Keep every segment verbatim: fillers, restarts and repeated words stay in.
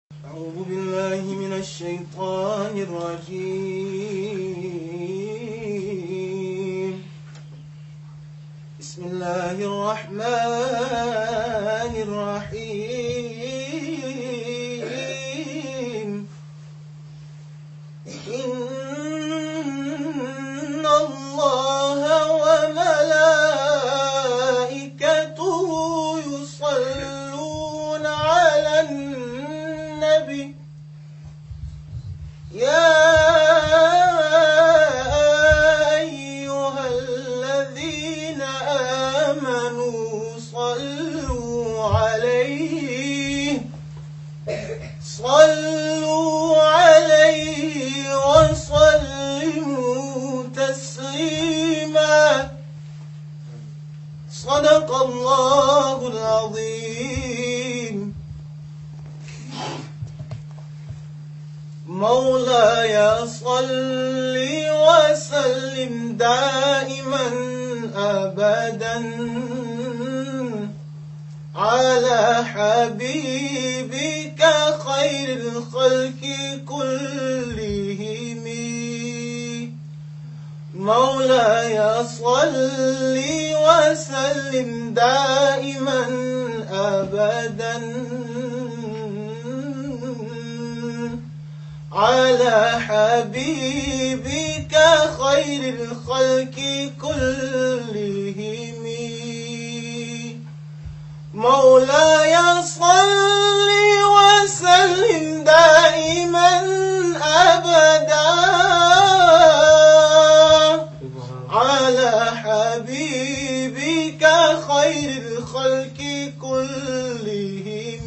أعوذ بالله من الشيطان الرجيم. بسم الله الرحمن الرحيم. إن الله وملائكته يصلون على النبي يا أيها الذين آمنوا صلوا عليه صلوا عليه وسلموا تسليما. صدق الله العظيم. مولاي صل وسلم دائما أبدا على حبيبك خير الخلق كلهم. مولاي صل وسلم دائما أبدا على حبيبك خير الخلق كلهم. مولاي صل وسلم دائما أبدا على حبيبك خير الخلق كلهم.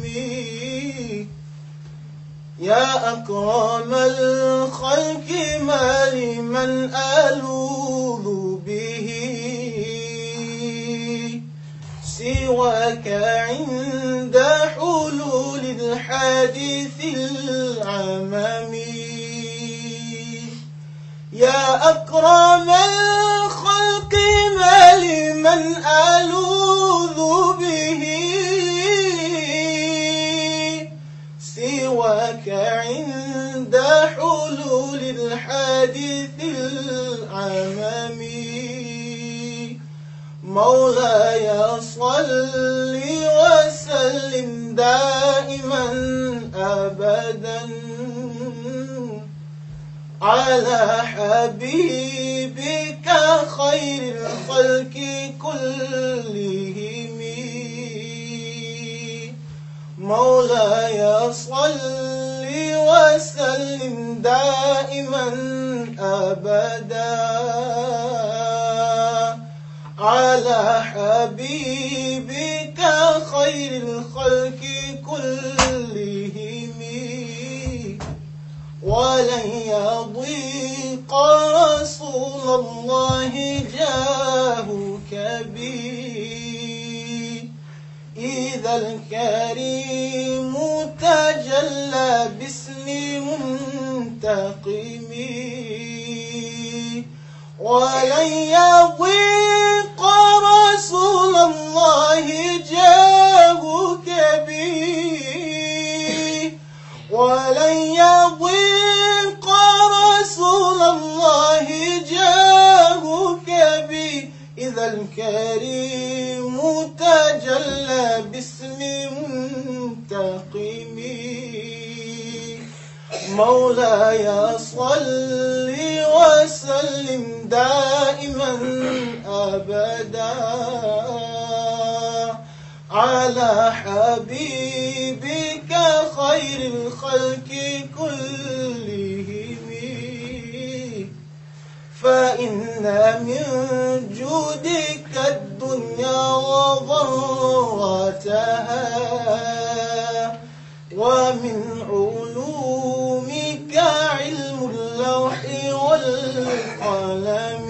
يا أكرم الخلق ما لمن ألوذ به سواك عند حلول الحادث العمم. يا أكرم الخلق ما لمن ألوذ به سواك عند حلول الحادث العمم. مولاي صل وسلم دائما أبدا على حبيبك خير الخلق كلهم. مولاي صل وسلم دائما أبدا على حبيبك خير الخلق كلهم. ولن يضيق رسول الله جاهك بي إذا الكريم تجلى باسم منتقم. ولن يضيق رسول الله جاهك بي ولن يضيق رسول الله جاهك بي إذا الكريم تجلى باسم منتقم. مولاي صل وسلم دائما أبدا على حبيبك خير الخلق كلهم. فإن من جودك الدنيا وضرتها ومن علومك علم اللوح والقلم.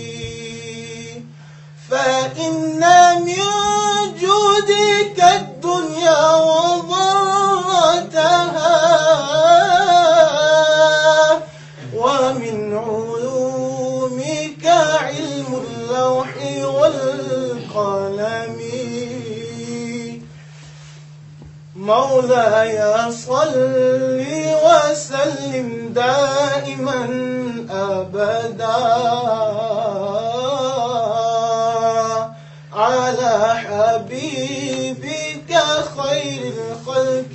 فإن من جودك الدنيا وضرتها ومن علومك علم اللوح والقلم. مولاي مولاي صل وسلم دائما أبدا على حبيبك خير الخلق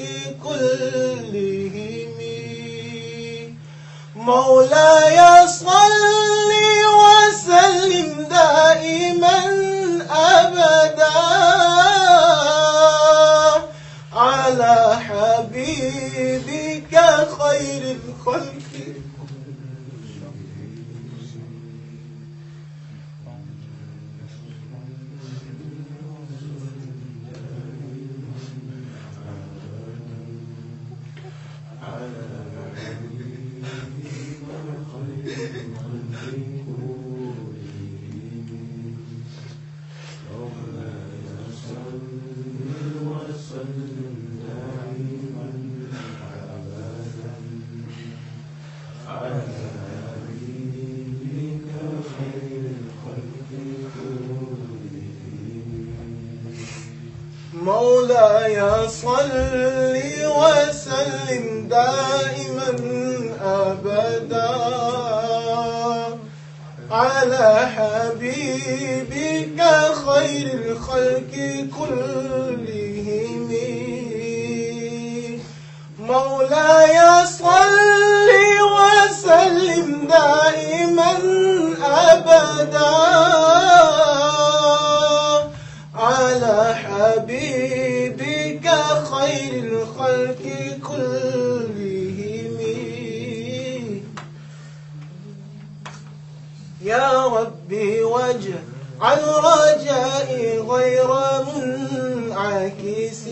كلهم. مولاي صل وسلم دائما أبدا على حبيبك خير الخلق. مولاي صل وسلم دائما أبدا على حبيبك خير الخلق كلهم. مولاي صل وسلم دائما أبدا على حبيبك خير الخلق كلهم. يا ربي واجعل رجائي غير منعكس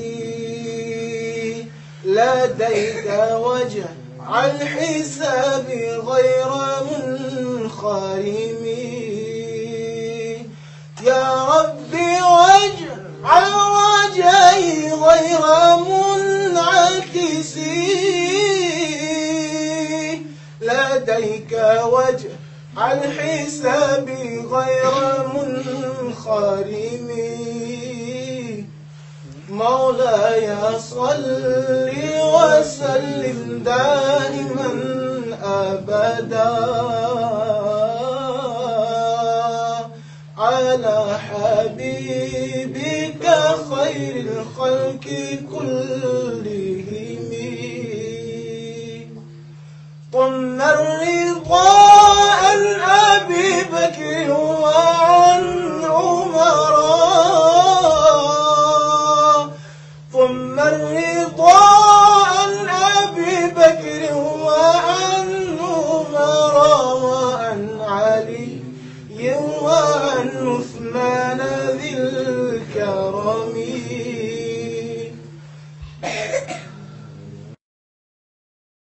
لديك، واجعل حسابي غير منخرم. يا ربي واجعل رجائي غير منعكس لديك، واجعل حسابي غير منخرم. مولاي صل وسلم دائما أبدا